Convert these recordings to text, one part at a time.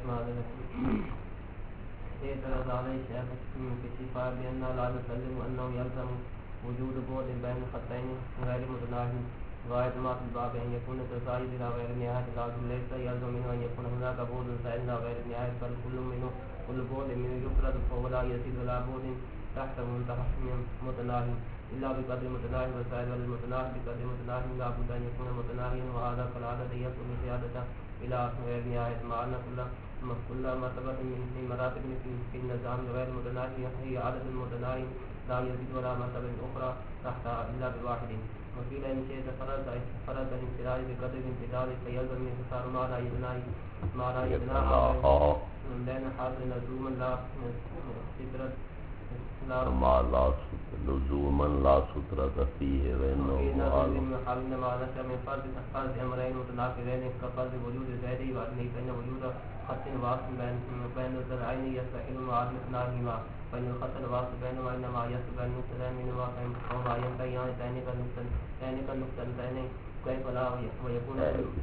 اعترض عليه الشيخ في الشفاء بأن لا نسلم أنه يلزم وجود بعد بين خطين غير متناهي غاية ما في الباب أن يكون التزايد إلى غير نهاية لكن ليس يلزم منه أن يكون هناك بعد زائد إلى غير نهاية بل كل بعد منه يفرد فهو لا يزيد ولا بعد تحت متناهي إلا بقدر متناهي وسائل المتناهي بقدر متناهي لا بد أن يكون متناهيا وهذا كالعادة يكون زيادة إلى غير نهاية مع أن كل مرتبة من مراتب في النظام غير متناهي هي عدد المتناهي لا يزيد ولا مرتبة أخرى تحتها إلا بواحد. وقيل إن شئت فرض الانفراد بقدر الامتداد فيلزم انحصار ما لا يبنى بين حاضر لزوما لا سترة لزوما لا سترة فيه وإنه حال ما نشأ من فرض أمرين متناقضين كفرض وجود زيده وأدنه فإن وجود خط واصل بين الضلعين يستحيل معادلتهما فإن الخط الواصل بينهما إنما يصل بين المبتدأين منهما فهما ينتهيان ثاني كالنقطتين كيف لا ويكون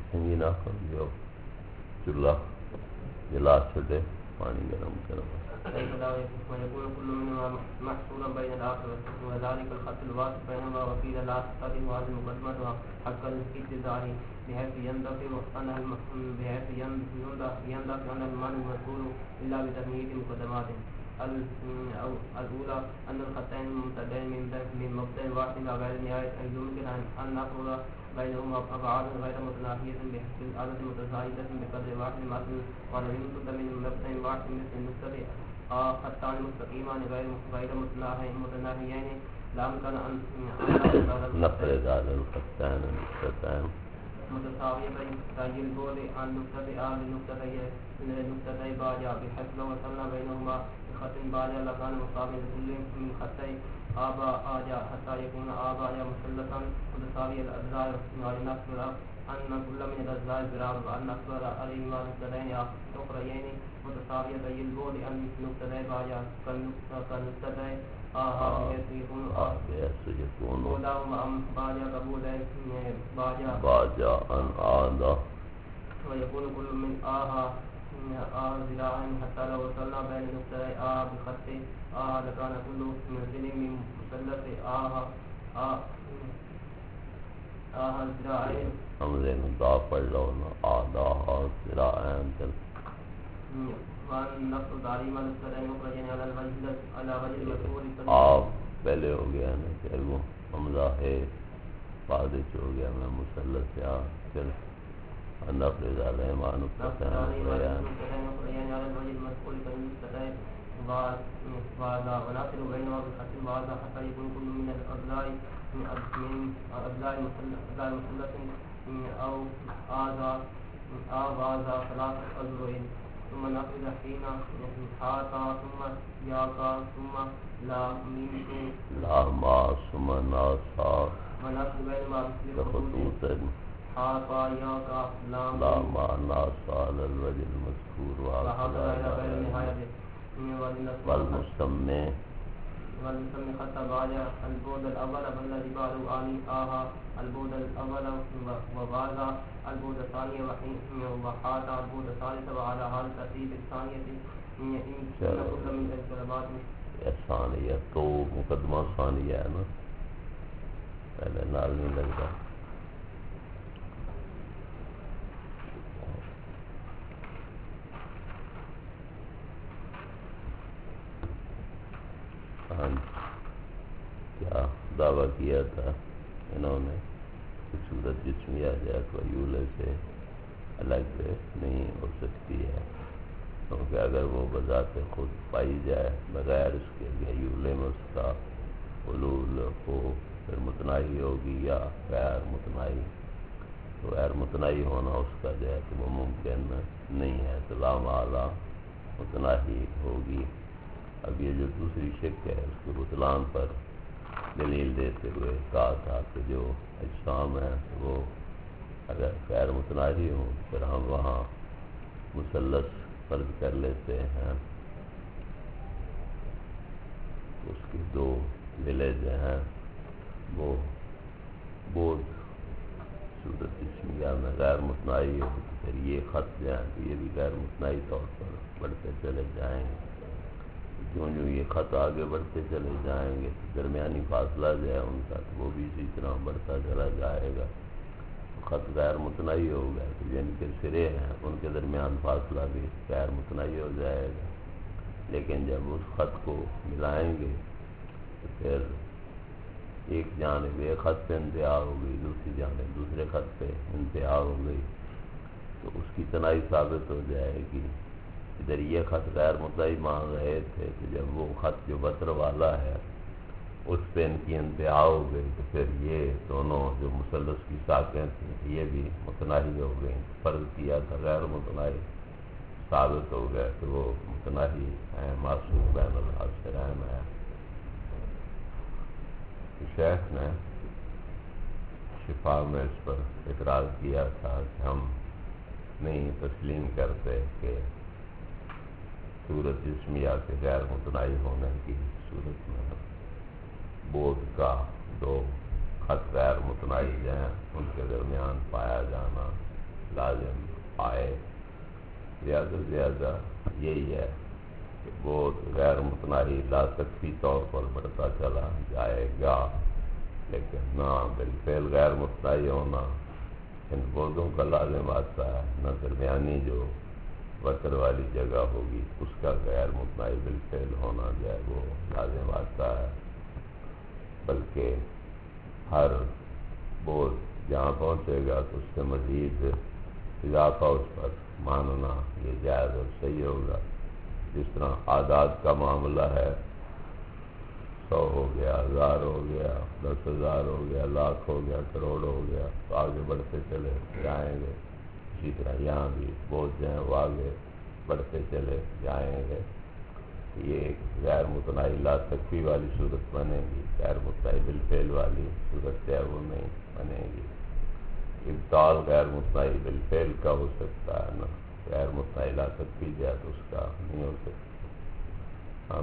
چولہا گلاس چھوٹے پانی گرم کرو كيف لا ويكون كل منهما محصورا بين الآخر وذلك الخط الواصل بينهما وقيل لا تقتضي هذه المقدمة حق الاتزاع بحيث يندفع أن المعنى المذكور إلا بتمهيد مقدمات الأولى أن الخطين الممتدين من مبدأ واحد إلى غير نهاية أن يمكن أن نقول بينهما أبعاد غير متناهية بحيث العدد متزايدة بقدر واحد مثل ولو يمكن من مبدأ واحد مثل المبتدأ خطان مستقيمان غير متناهيين لا يمكن أن نفرض على الخطان المستقيم متساويتين تأجيل البعد عن نقطة لنقطتي باجا بحيث لو وصلنا بينهما بخط باجا لكان مساويا لكل من خطي آبا آجا حتى يكون آبا آجا مثلثا متساوي الأجزاء ولنقصر أن كل من الأجزاء ضرب وأن نقصر عليهما نقطتين أخريين متساويتي البعد عن نقطتي باجا كالنقطتي بحيث يكون بوداهما أم باجا كبودين باجا أن آدا ويكون كل من ذراعا حتى لو وصلنا بين نقطتي بخط لكان كل منزل من مثلث ذراعين حمزے میں دا پڑھ لو نا آدھا ذراعین والنقص تعليم النقطتين مخرجين على وجه المذكور آپ پہلے ہو گیا نا کہ وہ حمزہ ہے بعد ہو گیا میں مثلث یا پھر نفرض علیہ ما نقطتین بیان وناصر بينهما بخط واضح حتى يكون كل من الأضلاع مثلث أو آذا ثلاثة أضلع ثم نفرض حين حاتا ثم ياكا ثم لا ما ثم ناسا ونفرض بينهما بخطوط حاتا ياكا لا ما ناسا للوجه المذكور وهكذا إلى غير النهاية والمسمى خط باجا البعد الأول والذي بعده البعد الأول وبعد البعد الثاني وحاتا البعد الثالث وعلى هذا الترتيب الثانية إن كل من الكلمات ثانیہ تو مقدمہ ثانیہ ہے نا پہلے نال نہیں لگتا کیا دعویٰ کیا تھا انہوں نے کہ صورت جسمیہ جات و یولے سے الگ نہیں ہو سکتی ہے کیونکہ اگر وہ بذات خود پائی جائے بغیر اس کے یولے میں اس کا حلول ہو پھر متناہی ہوگی یا غیر متناہی تو غیر متناہی ہونا اس کا جو ہے کہ وہ ممکن نہیں ہے تو لام اعلیٰ متناہی ہوگی. اب یہ جو دوسری شک ہے اس کے بطلان پر دلیل دیتے ہوئے کہا تھا کہ جو اجسام ہیں وہ اگر غیر متناہی ہوں پھر ہم وہاں مثلث فرض کر لیتے ہیں اس کی دو ضلع جو ہیں وہ بود صورت اسمیہ میں غیر متناہی ہو تو پھر یہ خط جو ہیں تو یہ بھی غیر متناہی طور پر بڑھتے چلے جائیں گے. جو یہ خط آگے بڑھتے چلے جائیں گے تو درمیانی فاصلہ جو ہے ان کا تو وہ بھی اسی طرح بڑھتا چلا جائے گا. خط غیر متناہی ہوگا تو جن کے سرے ہیں ان کے درمیان فاصلہ بھی غیر متناہی ہو جائے گا. لیکن جب اس خط کو ملائیں گے تو پھر ایک جانب ایک خط پہ انتہا ہو گئی، دوسری جانب دوسرے خط پہ انتہا ہو گئی، تو اس کی تنائی ثابت ہو جائے گی. ادھر یہ خط غیر متناہی مان رہے تھے کہ جب وہ خط جو بطر والا ہے اس پہ ان کی انتہا ہو گئی تو پھر یہ دونوں جو مثلث کی ساقیں تھیں یہ بھی متناہی ہو گئیں. فرض کیا تھا غیر متناہی، ثابت ہو گیا کہ وہ متناہی ہیں، معصوم بین الحاصرین ہے. شیخ نے شفا میں اس پر اعتراض کیا تھا کہ ہم نہیں تسلیم کرتے کہ صورت جسمیہ کے غیر متناہی ہونے کی صورت میں بود کا دو خط غیر متناہی ہیں ان کے درمیان پایا جانا لازم آئے. زیادہ سے زیادہ یہی ہے کہ بود غیر متناہی لا تکفی طور پر بڑھتا چلا جائے گا، لیکن نہ بالفعل غیر متناہی ہونا ان بودوں کا لازم آتا ہے، نہ درمیانی جو وتر والی جگہ ہوگی اس کا غیر متناہی بالفعل ہونا جو ہے وہ لازم آتا ہے. بلکہ ہر بود جہاں پہنچے گا تو اس سے مزید اضافہ اس پر ماننا یہ جائز اور صحیح ہوگا. جس طرح اعداد کا معاملہ ہے، 100 ہو گیا، 1000 ہو گیا، 10,000 ہو گیا، لاکھ ہو گیا، کروڑ ہو گیا، تو آگے بڑھتے چلے جائیں گے. اسی طرح یہاں بھی بہت جو ہیں وہ آگے بڑھتے چلے جائیں گے. یہ ایک غیر متناہی لا تکفی والی صورت بنے گی، غیر متناہی بالفعل والی صورت ہے وہ نہیں بنے گی. ابطال غیر متناہی بالفعل کا ہو سکتا ہے، نا غیر متناہی لا تکفی جائے تو اس کا نہیں ہو سکتا.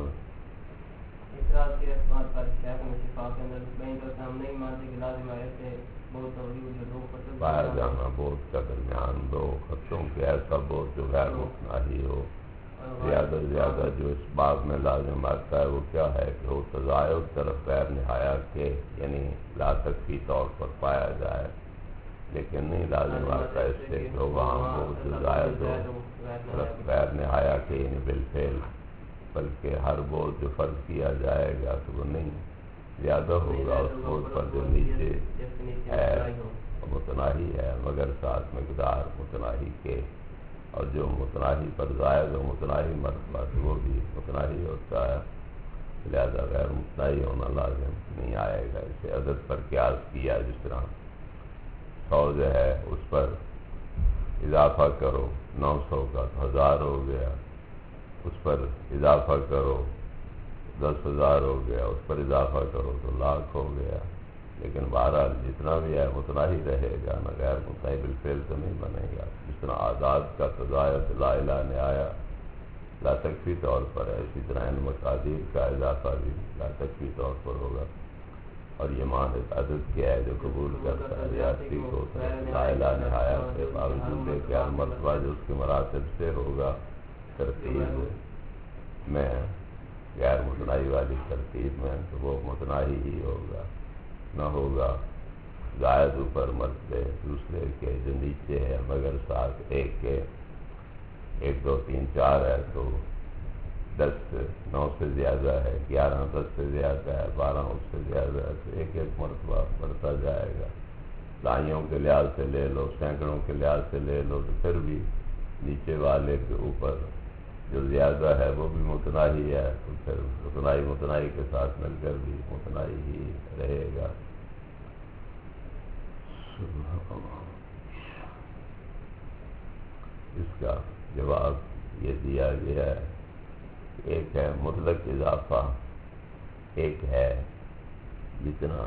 اعتراض کے اس بات پر شیخ نے شفا کے اندر بین کرتے ہم نہیں مانتے کہ لازم آئے تھے بہت توجہ جو دو خطوں پایا جانا بہت کا درمیان دو خطوں کے ایسا بہت جو غیر متناہی ہو. زیادہ سے زیادہ جو اس باب میں لازم آتا ہے وہ کیا ہے کہ وہ تزائد طرف غیر نہایہ کے یعنی لا تکفی طور پر پایا جائے، لیکن نہیں لازم آتا اس سے کہ وہاں وہ تزائد ہو طرف غیر نہایہ کے یعنی بالفعل، بلکہ ہر بوجھ جو فرض کیا جائے گا تو وہ نہیں زیادہ ہوگا اس بوجھ پر جو نیچے ہے متناہی ہے مگر ساتھ مقدار متناہی کے، اور جو متناہی پر زائد و متناہی مرتبہ تو وہ بھی متناہی ہوتا ہے. لہذا غیر متناہی ہونا لازم نہیں آئے گا. اسے عدد پر قیاس کیا، جس طرح 100 جو ہے اس پر اضافہ کرو 900 کا تو 1000 ہو گیا، اس پر اضافہ کرو 10,000 ہو گیا، اس پر اضافہ کرو تو لاکھ ہو گیا. لیکن بہرحال جتنا بھی ہے متناہی رہے گا، نہ غیر متناہی بالفعل تو نہیں بنے گا. جس طرح اعداد کا تزائد لا الہ نہایہ لا تکفی طور پر ہے، اسی طرح ان مقادیر کا اضافہ بھی لا تکفی طور پر ہوگا. اور یہ مانت عدد کیا ہے جو قبول کرتا ہے ریاستی کو لا الہ نہایہ سے، باوجود ہے کہ ہر مرتبہ جو اس کے مراتب سے ہوگا ترتیب میں غیر متناہی والی ترتیب میں تو وہ متناہی ہی ہوگا، نہ ہوگا زائد اوپر مرتبے دوسرے کے جو نیچے ہے مگر ساتھ ایک کے 1 2 3 4 ہے تو 10 9 سے زیادہ ہے، 11 10 سے زیادہ ہے، 12 اس سے زیادہ ہے تو ایک ایک مرتبہ بڑھتا جائے گا. دائیوں کے لحاظ سے لے لو، سینکڑوں کے لحاظ سے لے لو تو پھر بھی نیچے والے کے اوپر جو زیادہ ہے وہ بھی متناہی ہے، تو پھر متناہی کے ساتھ مل کر بھی متناہی ہی رہے گا. اس کا جواب یہ دیا گیا ہے کہ ایک ہے مطلق اضافہ، ایک ہے جتنا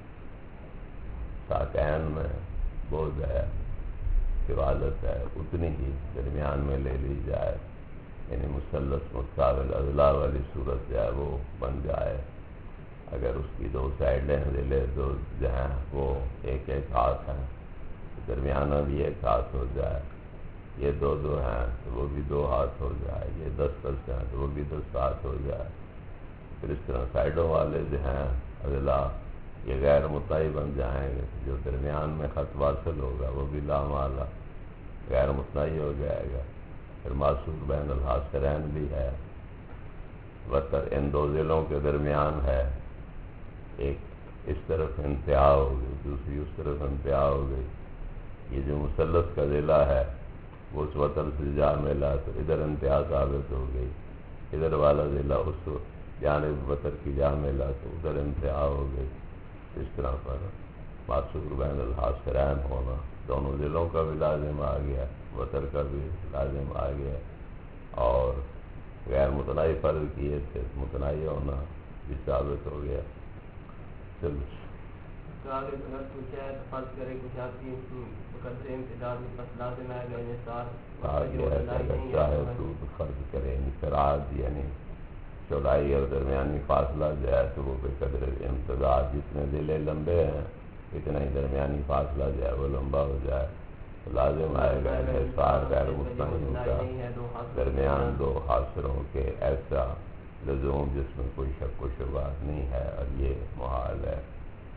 ساکین میں بوجھ ہے حفاظت ہے اتنی ہی درمیان میں لے لی جائے، یعنی مثلث متقابل اضلاع والی صورت جو ہے وہ بن جائے. اگر اس کی 2 سائڈیں لے لے، 2 جو ہیں وہ ایک ایک ہاتھ ہیں درمیانہ بھی ایک ہاتھ ہو جائے، یہ 2 ہیں تو وہ بھی 2 ہاتھ ہو جائے، یہ 10 ہیں تو وہ بھی 10 ہاتھ ہو جائے. پھر اس طرح سائڈوں والے جو ہیں اضلاع یہ غیر مطلع بن جائیں گے. جو درمیان میں خط واصل ہوگا وہ بھی لام اعلیٰ غیر مطلع ہو جائے گا. پھر معصور بین الحاصرین بھی ہے. وتر ان 2 ضلعوں کے درمیان ہے، ایک اس طرف انتہا ہو گئی، دوسری اس طرف انتہا ہو گئی. یہ جو مثلث کا ضلع ہے وہ اس وتر سے جا ملا تو ادھر انتہا ثابت ہو گئی، ادھر والا ضلع اس جانب وتر کی جا ملا تو ادھر انتہا ہو گئی. اس طرح پر معصور بین الحاصرین ہونا دونوں ضلعوں کا بھی لازم آ گیا، وتر کا بھی لازم آ گیا، اور غیر متناہی فرض کیے تھے متناہی ہونا بھی ثابت ہو گیا. چلو آگے اگر پوچھا ہے تو فرض کرے کچھ آپ کی قدر امتداد میں بس لازم آئے گا انحصار آگے ہے کہ اگر چاہے تو فرض کرے انفراد یعنی چوڑائی اور درمیانی فاصلہ جو ہے تو وہ بے قدر امتداد، جتنے ضلع لمبے ہیں اتنا ہی درمیانی فاصلہ جو ہے وہ لمبا ہو جائے تو لازم آئے گا انحصار غیر مطمئن کا درمیان 2 حاصروں کے ایسا لزوم جس میں کوئی شک و شبہ نہیں ہے، اور یہ محال ہے.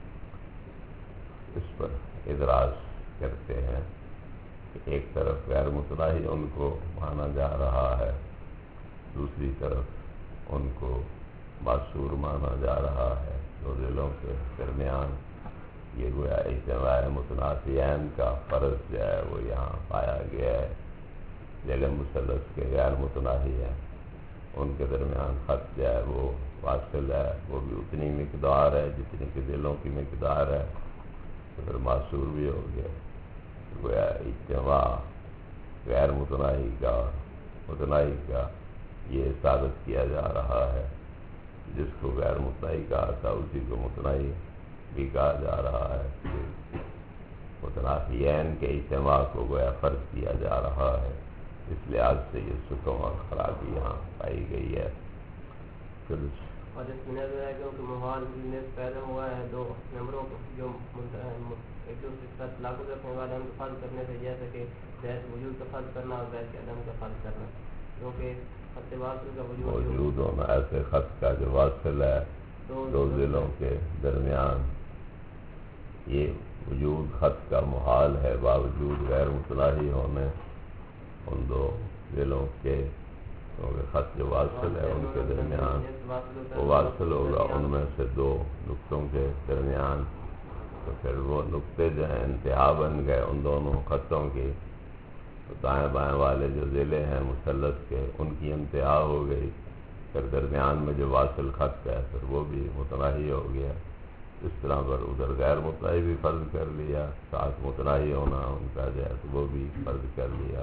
اس پر اعتراض کرتے ہیں کہ ایک طرف غیر متناہی ان کو مانا جا رہا ہے، دوسری طرف ان کو معصور مانا جا رہا ہے. 2 ضلعوں کے درمیان یہ گویا اجتماع متنافیین کا فرض جو ہے وہ یہاں پایا گیا ہے. ضلع مثلث کے غیر متناہی ہیں، ان کے درمیان خط جو ہے وہ واصل ہے، وہ بھی اتنی مقدار ہے جتنی کہ ضلعوں کی مقدار ہے، تو پھر معصور بھی ہو گیا. گویا اجتماع غیر متناہی کا یہ ثابت کیا جا رہا ہے. جس کو غیر متناہی کہا تھا اسی کو متناہی بھی کہا جا رہا ہے. متنافیین کے اجتماع کو گویا فرض کیا جا رہا ہے، اس لحاظ سے یہ سکون اور خرابی یہاں پائی گئی ہے. اور اس میں نظر ہے کہ محال پیدا ہوا ہے 2 نمبروں کو جو ایک دوسرے کے ساتھ لاگو رکھنے والے ہم کو فرض کرنے سے، جیسے کہ زید وجود کا فرض کرنا اور زید کے عدم کا فرض کرنا، کیونکہ خط واصل کا موجود ہونا ایسے خط کا جو واصل ہے 2 ضلعوں کے درمیان، یہ وجود خط کا محال ہے باوجود غیر متناہی ہونے ان 2 ضلعوں کے. کیونکہ خط جو واصل ہے ان کے درمیان وہ واصل ہوگا ان میں سے 2 نقطوں کے درمیان، تو پھر وہ نقطے جو ہیں انتہا بن گئے ان دونوں خطوں کی. تو دائیں بائیں والے جو ضلع ہیں مثلث کے ان کی انتہا ہو گئی، پھر درمیان میں جو واصل خط ہے پھر وہ بھی متناہی ہو گیا. اس طرح پر ادھر غیر متناہی بھی فرض کر لیا، ساتھ متناہی ہونا ان کا جو ہے تو وہ بھی فرض کر لیا.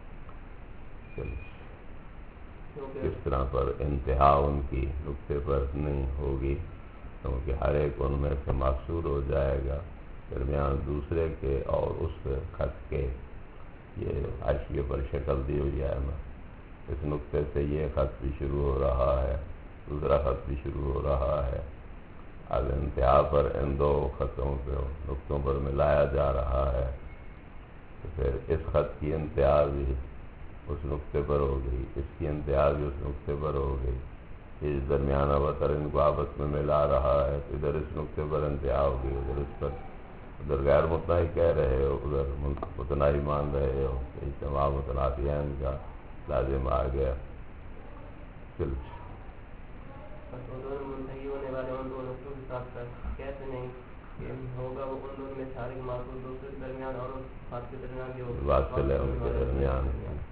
اس طرح پر انتہا ان کی نقطے پر نہیں ہوگی، کیونکہ ہر ایک ان میں سے معصور ہو جائے گا درمیان دوسرے کے اور اس خط کے. یہ حاشیے پر شکل دی ہوئی ہے نا، اس نقطے سے یہ خط بھی شروع ہو رہا ہے، دوسرا خط بھی شروع ہو رہا ہے. اب انتہا پر ان 2 خطوں کو نقطوں پر ملایا جا رہا ہے، تو پھر اس خط کی انتہا بھی اس نقطے پر ہو گئی، اس کی انتہا بھی اس نقطے پر ہو گئی. اس درمیانہ وتر ان کو آپس میں ملا رہا ہے، تو ادھر اس نقطے پر انتہا ہو گئی، ادھر اس پر، ادھر غیر متناہی کہہ رہے ہو ادھر متناہی مان رہے ہو. اجتماع متنافیین کا لازم آ گیا. چلو منتہی ہونے والے ان 2 نقطوں کے ساتھ کیسے نہیں کہ ہوگا وہ ان دونوں میں سارے معصور دوسرے کے درمیان اور خاص کے درمیان جو واصل ہے ان کے درمیان.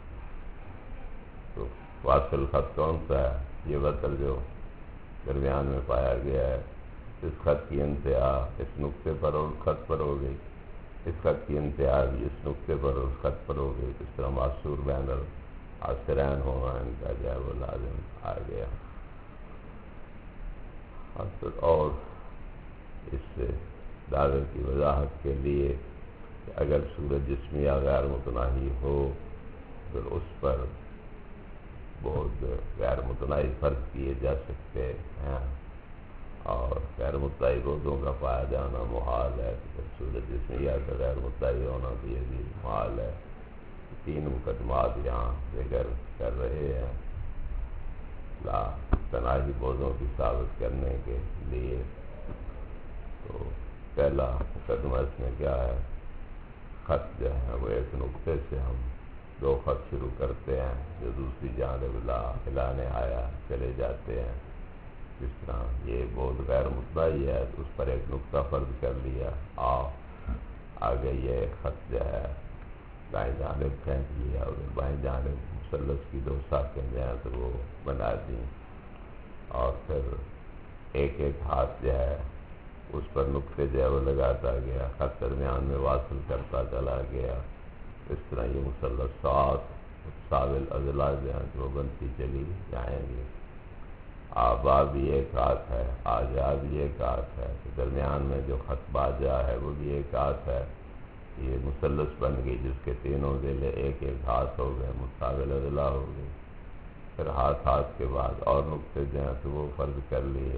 تو واصل خط کون سا ہے؟ یہ وتر جو درمیان میں پایا گیا ہے، اس خط کی انتہا اس نقطے پر اور اس خط پر ہو گئی، اس خط کی انتہا بھی اس نقطے پر اور اس خط پر ہو گئی. اس طرح معصور بین الحاصرین ہونا ان کا جو ہے وہ لازم آ گیا. اور اس سے دعوے کی وضاحت کے لیے کہ اگر صورت جسمیہ غیر متناہی ہو پھر اس پر بہت غیر متناہی فرض کیے جا سکتے ہیں. اور غیر متعی بوزوں کا پایا جانا محال ہے، صورت جس میں یا کہ غیر متعی ہونا تو یہ بھی محال ہے۔ تین مقدمات یہاں ذکر کر رہے ہیں لا تناہی بوزوں کی ثابت کرنے کے لیے۔ تو پہلا مقدمہ اس میں کیا ہے؟ خط جو ہے وہ ایک نقطے سے ہم دو خط شروع کرتے ہیں جو دوسری جانب لا ہلانے آیا چلے جاتے ہیں۔ جس طرح یہ بہت غیر متعی ہے تو اس پر ایک نقطہ فرض کر لیا، آگے یہ خط جو ہے دائیں جانب پھینک لیا اور بائیں جانب مثلث کی دو ساکیں جو ہیں تو وہ بنا دیں، اور پھر ایک ایک ہاتھ جو ہے اس پر نقطے جو ہے وہ لگاتا گیا، خط درمیان میں واصل کرتا چلا گیا۔ اس طرح یہ مثلثات متساوی اضلاع جو ہیں تو وہ بنتی چلی جائیں گی۔ آبا بھی ایک ہاتھ ہے، آجا بھی ایک ہاتھ ہے، درمیان میں جو خط باجا ہے وہ بھی ایک ہاتھ ہے۔ یہ مثلث بن گئی جس کے تینوں ضلع ایک ایک ہاتھ ہو گئے، متساوی اضلاع ہو گئی۔ پھر ہاتھ کے بعد اور نقطے جو ہیں تو وہ فرض کر لیے،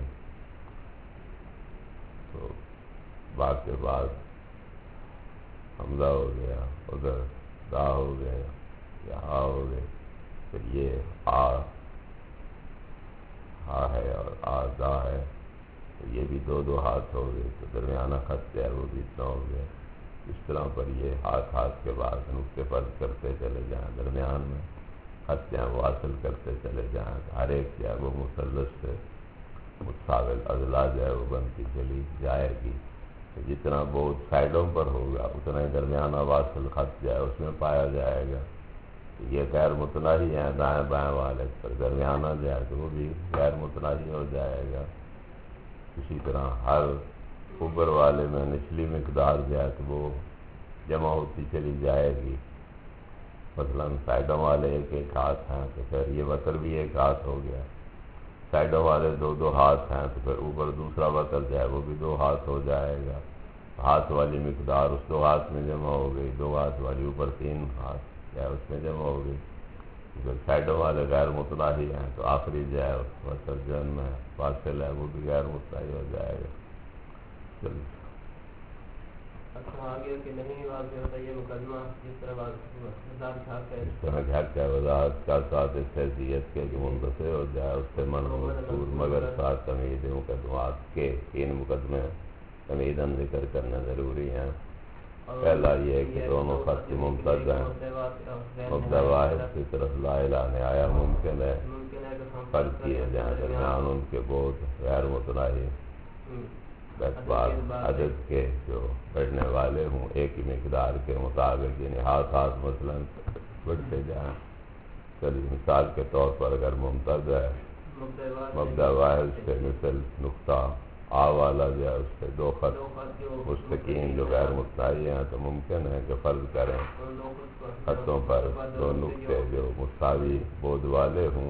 تو با کے بعد حمزہ ہو گیا، ادھر دا ہو گیا یا ہا ہو گئے، پھر یہ ہا ہے اور دا ہے، تو یہ بھی دو دو ہاتھ ہو گئے، تو درمیانہ خط جو ہے وہ بھی اتنا ہو گیا۔ اس طرح پر یہ ہاتھ کے بعد نقطے فرض کرتے چلے جائیں، درمیان میں خط جو ہے وہ حاصل کرتے چلے جائیں، ہر ایک جو ہے وہ مثلث سے متساوی اضلاع جو ہے وہ بنتی چلی جائے گی۔ جتنا بہت سائڈوں پر ہوگا اتنا ہی درمیانہ واصل خط جو ہے اس میں پایا جائے گا۔ یہ غیر متناہی ہیں دائیں بائیں والے پر، درمیانہ جو ہے تو وہ بھی غیر متناہی ہو جائے گا۔ اسی طرح ہر اوپر والے میں نچلی مقدار جو ہے تو وہ جمع ہوتی چلی جائے گی۔ مثلاً سائڈوں والے ایک ایک ہاتھ ہیں تو پھر یہ وتر بھی ایک ہاتھ ہو گیا، سائڈوں والے دو دو ہاتھ ہیں تو پھر اوپر دوسرا وتر جو ہے وہ بھی دو ہاتھ ہو جائے گا۔ ہاتھ والی مقدار اس دو ہاتھ میں جمع ہو گئی، دو ہاتھ والی اوپر تین ہاتھ جو ہے اس میں جمع ہو گئی۔ اگر سائڈوں والے غیر متناہی ہیں تو آخری جو ہے وتر جو ان میں فاصل ہے وہ بھی غیر متناہی ہو جائے گا۔ چلیے آگے کہ نہیں واضح ہوتا یہ مقدمہ جس طرح اس طرح گھر کا وضاحت کا ساتھ اس حیثیت کے کہ منتصر ہو جائے اس سے منظور، مگر ساتھ تمید مقدمات کے تین مقدمے تمیداً ذکر کرنا ضروری ہیں۔ پہلا یہ ہے کہ دونوں خط ممتد ہیں، مبدا واحد کی طرف لا لانے آیا ممکن ہے فرض کیے جائیں، درمیان ان کے بہت غیر متناہی بار عدد کے جو بڑھنے والے ہوں ایک ہی مقدار کے مطابق، یعنی ہاتھ مثلاً بڑھتے جائیں۔ چلیے مثال کے طور پر اگر ممتد ہے مبدا واحد سے مثل نقطہ آ والا جو ہے اس سے دو خط مستقیم جو غیر متناہی ہیں تو ممکن ہے کہ فرض کریں خطوں پر دو نقطے جو مساوی بود والے ہوں،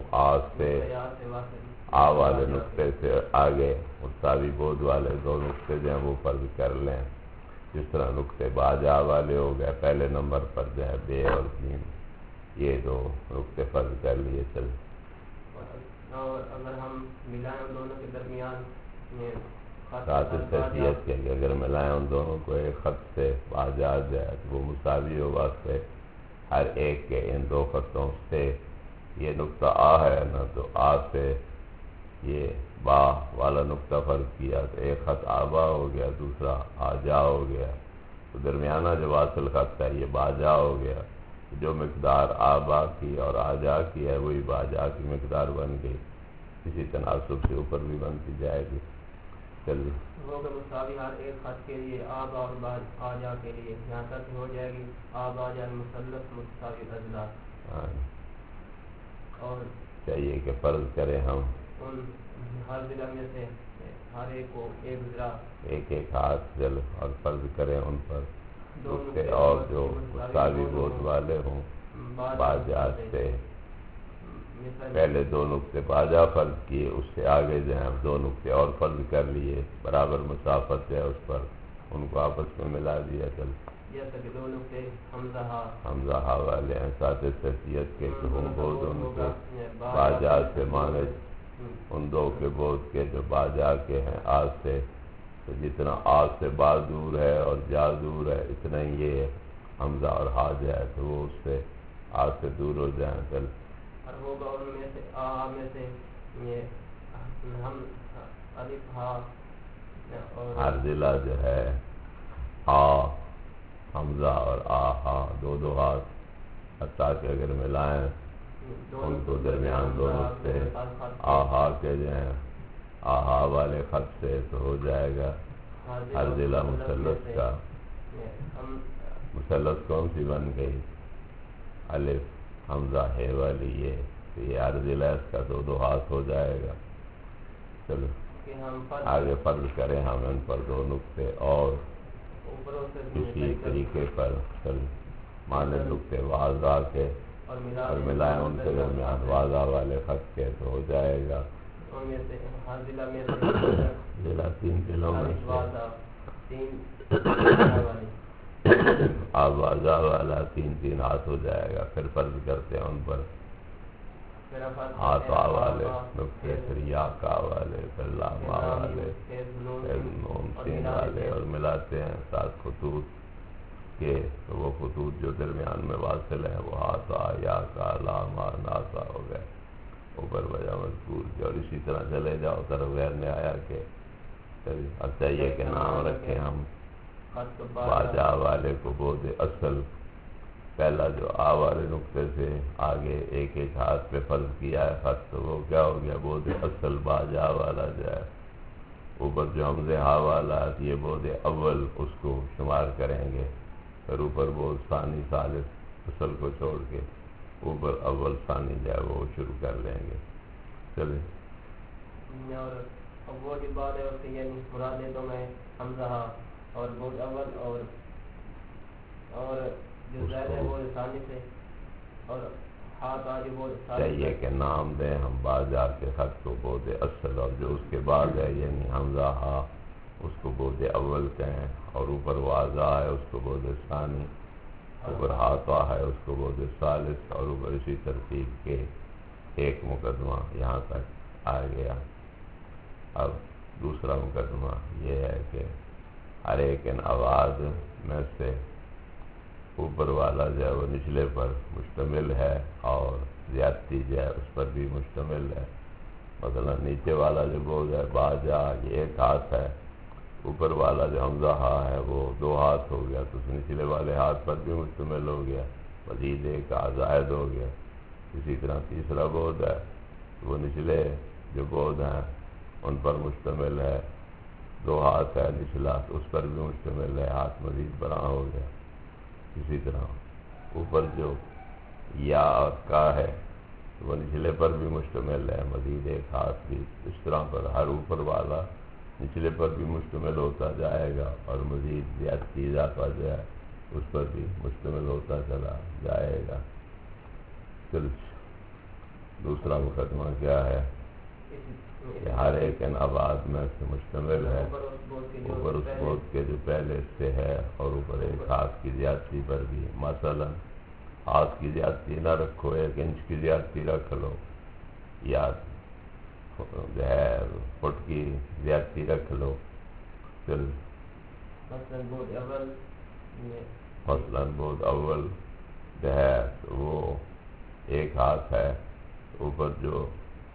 آ والے نقطے سے آگے مساوی بود والے دو نقطے جو ہیں وہ فرض کر لیں۔ جس طرح نقطے باجا والے ہو گئے، پہلے نمبر پر جو ہے بے اور جیم، یہ دو نقطے فرض کر لیے۔ چل اور اگر ہم ملائیں ان دونوں کے درمیان ساتھ اس حیثیت کے اگر ملائیں ان دونوں کو ایک خط سے باجا جائے تو وہ مساوی ہو واسطے ہر ایک کے ان دو خطوں سے، یہ نقطہ آ ہے نا تو آ سے یہ با والا نقطہ فرض کیا تو ایک خط آبا ہو گیا، دوسرا آجا ہو گیا، تو درمیانہ جو واصل خط ہے یہ باجا ہو گیا۔ جو مقدار آبا کی اور آجا کی ہے وہی باجا کی مقدار بن گئی، اسی تناسب سے اوپر بھی بنتی جائے گی۔ چلیے وہ مساوی ہر ایک خط کے لیے آبا اور آجا کے لیے یہاں تک ہو جائے گی آبا جا مثلث متساوی اضلاع۔ اور چاہیے کہ فرض کریں ہم ان ہر ضلع میں سے ہر ایک کو ایک ذرا ایک ایک ہاتھ جل اور فرض کریں ان پر نقطے اور جو مساوی بود والے ہوں باجا سے پہلے دو نقطے باجا فرض کیے، اس سے آگے جو ہیں دو نقطے اور فرض کر لیے برابر مسافت ہے اس پر، ان کو آپس میں ملا دیا۔ چل جیسا کہ دو نقطے حمزہ والے ہیں ساتھ اس حیثیت کے کہ ہم بہت ان کے باجا سے مانج ان دو کے بود کے جو با جا کے ہیں آج سے، تو جتنا آج سے با دور ہے اور جا دور ہے اتنا ہی یہ حمزہ اور ہا جائے تو وہ اس سے آج سے دور ہو جائیں. چل اور ہوگا ان میں سے میں سے یہ ہم الف ہا اور ہر ضلع جو ہے آ حمزہ اور آ ہا دو دو ہاتھ، حتیٰ کہ اگر ملائیں ان کو درمیان دونوں سے آ ہا کے جو ہیں آ ہا والے خط سے تو ہو جائے گا ہر ضلع مثلث کا. مثلث کون سی بن گئی؟ الف حمزہ ہے والی یہ ہر ضلع اس کا دو دو ہاتھ ہو جائے گا. چلو آگے فرض کریں ہم ان پر دو نقطے اور اسی طریقے پر چل مانے نقطے واضح کے اور ملائیں ان کے درمیان واضح والے خط کے تو ہو جائے گا ضلع تین ضلعوں میں سے اب واضح والا تین تین ہاتھ ہو جائے گا. پھر فرض کرتے ہیں ان پر ہاتھ آ والے نقطے، پھر یا کا والے، پھر لام آ والے، پھر نون سین والے اور ملاتے ہیں سات خطوط کے تو وہ خطوط جو درمیان میں واصل ہیں وہ ہاتھ آ یا کا لام آ ناسا ہو گئے اوپر وجہ مذکور کے. اور اسی طرح چلے جاؤ طرف غیر نے آیا کہ اب چاہیے کہ نام رکھیں ہم باجا والے کو بود اصل، پہلا جو آ والے نقطے سے آگے ایک ایک ہاتھ پہ فرض کیا ہے خط تو وہ کیا ہو گیا بود اصل باجا والا جو ہے. اوپر جو حمزہ ہا والا یہ بود اول اس کو شمار کریں گے، پھر اوپر بود ثانی ثالث اصل کو چھوڑ کے اوپر اول ثانی جو ہے وہ شروع کر لیں گے. چلیں اور وہ جو بات ہے اس کے یعنی مراد ہے تو میں حمزہ ہا اور بود اول اور جو زید ہے وہ ثانی سے اور ہاتھ آج وہ چاہیے کہ نام دیں ہم باجا کے خط کو بود اصل اور جو اس کے بعد ہے یعنی حمزہ ہا اس کو بود اول کہیں اور اوپر واضح ہے اس کو بود ثانی، اوپر ہاتھا ہے اس کو بود ثالث اور اوپر اسی ترتیب کے ایک مقدمہ یہاں تک آ گیا. اب دوسرا مقدمہ یہ ہے کہ ہر ایک ان آواز میں سے اوپر والا جو ہے وہ نچلے پر مشتمل ہے اور زیادتی جو ہے اس پر بھی مشتمل ہے. مثلا نیچے والا جو بود ہے باجا یہ ایک ہاتھ ہے، اوپر والا جو حمزہ ہا ہے وہ دو ہاتھ ہو گیا تو اس نچلے والے ہاتھ پر بھی مشتمل ہو گیا، مزید ایک ہاتھ زائد ہو گیا. اسی طرح تیسرا بود ہے وہ نچلے جو بود ہیں ان پر مشتمل ہے، دو ہاتھ ہے نچلا تو اس پر بھی مشتمل ہے، ہاتھ مزید بڑا ہو گیا. اسی طرح اوپر جو یا اور کا ہے وہ نچلے پر بھی مشتمل ہے، مزید ایک ہاتھ بھی. اس طرح پر ہر اوپر والا نچلے پر بھی مشتمل ہوتا جائے گا اور مزید زیادتی اضافہ جو ہے اس پر بھی مشتمل ہوتا چلا جائے گا. چل دوسرا مقدمہ کیا ہے کہ ہر ایک ان آواز میں سے مشتمل ہے اوپر اس بود کے جو پہلے سے ہے اور اوپر ایک ہاتھ کی زیادتی پر بھی. مثلا ہاتھ کی زیادتی نہ رکھو، 1 انچ کی زیادتی رکھ لو یا جو ہے فٹ کی زیادتی رکھ لو. پھر مثلا بود اول جو ہے تو وہ ایک ہاتھ ہے، اوپر جو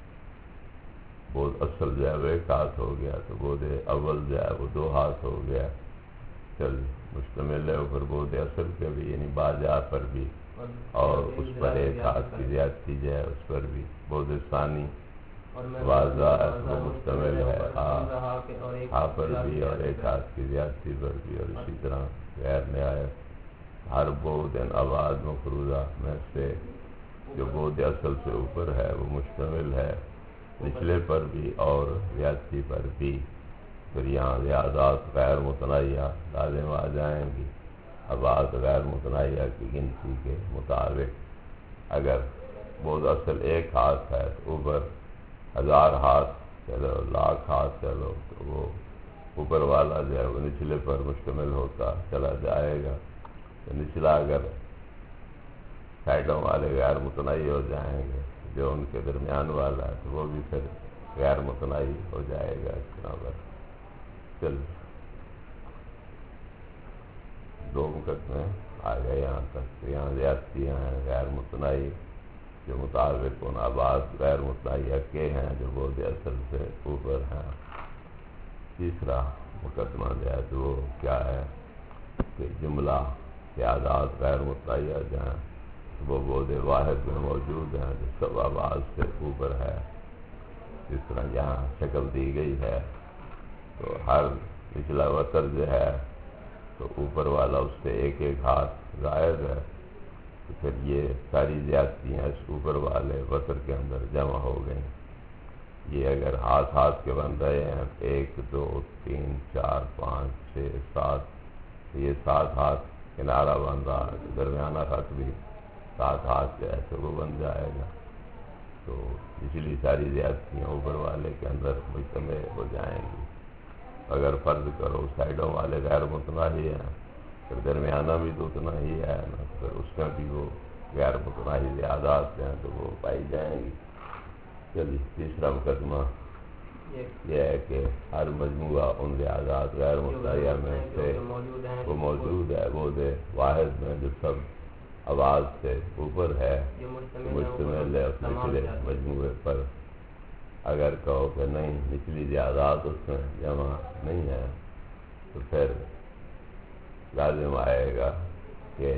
بود اصل جو ہے وہ ایک ہاتھ ہو گیا تو بود اول جو ہے وہ 2 ہاتھ ہو گیا. چل مشتمل ہے اوپر بود اصل کے بھی یعنی باجا پر بھی اور اس پر ایک ہاتھ کی زیادتی جو ہے اس پر بھی. بود ثانی واضح ہے وہ مشتمل ہے ہا پر بھی اور ایک ہاتھ کی زیادتی پر بھی. اور اسی طرح غیر نہایت ہر بود ان آواز مفروضہ میں سے جو بود اصل سے اوپر ہے وہ مشتمل ہے نچلے پر بھی اور زیادتی پر بھی. پھر یہاں ریاضات غیر متناہیہ لازم آ جائیں گی. آواز غیر متناہیہ کی گنتی کے مطابق اگر بود اصل ایک ہاتھ ہے تو اوپر 1000 ہاتھ چلو، 1,00,000 ہاتھ چلو تو وہ اوپر والا جو ہے وہ نچلے پر مشتمل ہوتا چلا جائے گا. تو نچلا اگر سائڈوں والے غیر متناہی ہو جائیں گے جو ان کے درمیان والا ہے تو وہ بھی پھر غیر متناہی ہو جائے گا اس طرح پر. چل 2 مقدمے آ گئے یہاں تک. یہاں زیادتیاں ہیں غیر متناہی جو مطابق ان آباد غیر متناہیہ کے ہیں جو بود اصل سے اوپر ہیں. تیسرا مقدمہ جو ہے تو وہ کیا ہے کہ جملہ کے اعداد غیر متناہیہ جو ہیں وہ بود واحد میں موجود ہیں جو سب آباد سے اوپر ہے. جس طرح یہاں شکل دی گئی ہے تو ہر نچلا وتر جو ہے تو اوپر والا اس سے ایک ایک ہاتھ زائد ہے. تو پھر یہ ساری زیادتیاں اس اوپر والے وتر کے اندر جمع ہو گئیں. یہ اگر ہاتھ ہاتھ کے بن رہے ہیں 1 2 3 4 5 6 7 تو یہ 7 ہاتھ کنارہ بن رہا ہے. درمیانہ خط بھی 7 ہاتھ جو ہے تو وہ بن جائے گا. تو پچھلی ساری زیادتیاں اوپر والے کے اندر مجتمع ہو جائیں گی. اگر فرض کرو سائڈوں والے غیر متناہی ہیں پھر درمیانہ بھی تو اتنا ہی ہے نا, پھر اس میں بھی وہ غیر متناہی زیادات ہیں تو وہ پائی جائیں گی. چلیے تیسرا مقدمہ یہ ہے کہ ہر مجموعہ ان زیادات غیر متناہیہ میں سے وہ موجود ہے بود واحد میں جو سب آواز سے اوپر ہے مشتمل ہے اس نچلے مجموعے پر. اگر کہو کہ نہیں نچلی زیادات اس میں جمع نہیں ہے تو پھر لازم آئے گا کہ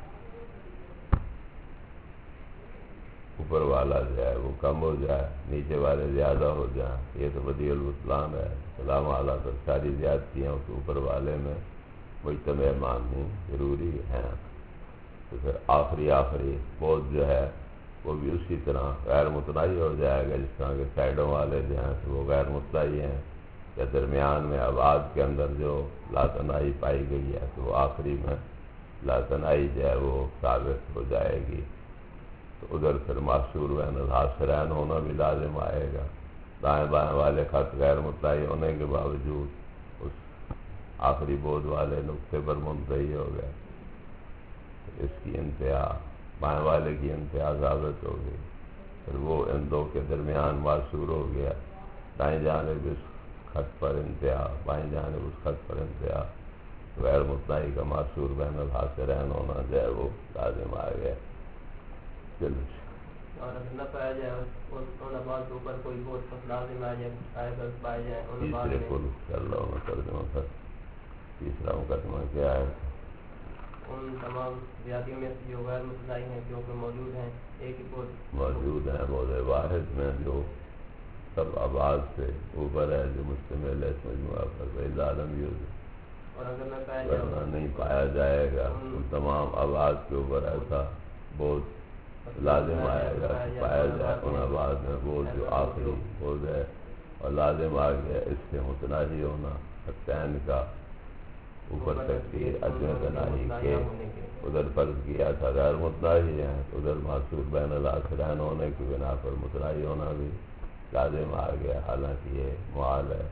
اوپر والا جو ہے وہ کم ہو جائے نیچے والے زیادہ ہو جائیں. یہ تو بدیع البطلان ہے. سلام اعلیٰ تو ساری زیادتیاں اس اوپر والے میں مجتمع ماننی ضروری ہیں. تو پھر آخری بود جو ہے وہ بھی اسی طرح غیر متناہی ہو جائے گا جس طرح کے سائڈوں والے جو ہیں تو وہ غیر متناہی ہیں. یا درمیان میں آباد کے اندر جو لاتناہی پائی گئی ہے تو وہ آخری میں لاتناہی جو ہے وہ ثابت ہو جائے گی. تو ادھر پھر محصور بین الحاصرین ہونا بھی لازم آئے گا. دائیں بائیں والے خط غیر متناہی ہونے کے باوجود اس آخری بود والے نقطے پر منتہی ہو گئے. اس کی انتہا بائیں والے کی انتہا ثابت ہو گئی. پھر وہ ان دو کے درمیان محصور ہو گیا. دائیں جانب اس خط پر انتہا بائیں جانب اس خط پر انتہا غیر متناہی کا محصور بین الحاصرین ہونا جو ہے وہ لازم آ گیا. چلو اور اگر نہ پایا جائے ان آباد کے اوپر کوئی بود لازم آ جائے پائے جائے ان آباد تیسرے میں کل چل رہا ہوں ترجمہ کر. تیسرا مقدمہ کیا ہے؟ ان تمام زیادتیوں میں جو غیر متناہی ہیں جو کہ موجود ہیں ایک ہی بود موجود ہیں بود واحد میں جو سب آباد سے اوپر ہے جو مشتمل ہے اس مجموعہ پر غیر عالم یوز. اور اگر نہ پایا ورنہ جائے نہیں پایا جائے گا ان تمام آباد کے اوپر ایسا بود لازم آئے گا کہ پایا جائے ان آباد میں بود جو آخری بود ہے. اور لازم آ گیا اس سے متناہی ہونا خطین کا اوپر تک کی عدم تناہی کے. ادھر فرض کیا تھا غیر متناہی ہیں ادھر محصور بین الحاصرین ہونے کی بنا پر متناہی ہونا بھی لازم آ گیا حالانکہ یہ محال ہے.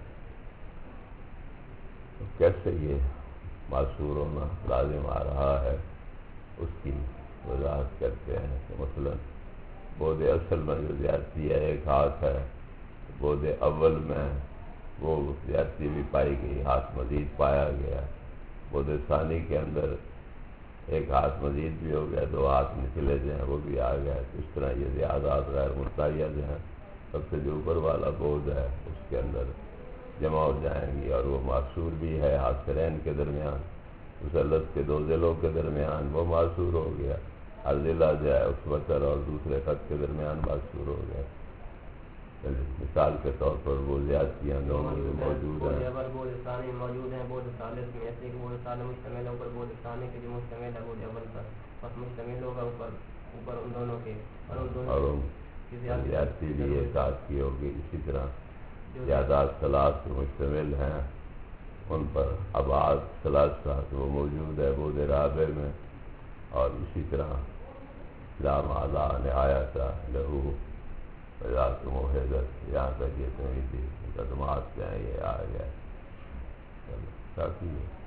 تو کیسے یہ محصور ہونا لازم آ رہا ہے اس کی وضاحت کرتے ہیں کہ مثلا بود اصل میں جو زیادتی ہے ایک ہاتھ ہے. بود اول میں وہ زیادتی بھی پائی گئی ہاتھ مزید پایا گیا. بود ثانی کے اندر ایک ہاتھ مزید بھی ہو گیا 2 ہاتھ نکلے جو ہیں وہ بھی آ گیا. اس طرح یہ زیادات غیر متناہیہ جو ہیں سب سے جو اوپر والا بود ہے اس کے اندر جمع ہو جائیں گی. اور وہ محصور بھی ہے حاصرین کے درمیان مسلط کے 2 ضلعوں کے درمیان وہ محصور ہو گیا. ہر ضلع جو ہے اس وتر اور دوسرے خط کے درمیان محصور ہو گیا. مثال کے طور پر وہ زیادتیاں دونوں میں موجود ہیں. بود ثانی موجود ہیں بود ثالث میں ایسے کہ بود ثانی مشتمل ہے اوپر بود ثانی کے جو مشتمل ہے بود اول پر بس مشتمل ہوگا اوپر ان دونوں کے اور کی زیادتی بھی ایک ساتھ کی ہوگی. اسی طرح زیادات ثلاث پہ مشتمل ہیں ان پر آباد ثلاثہ وہ موجود ہے بود رابع میں. اور اسی طرح لام اعلیٰ نہایت لہو ذات محدت یہاں تک یہ تمہیدی مقدمات جو ہیں یہ آ گیا. کافی ہے.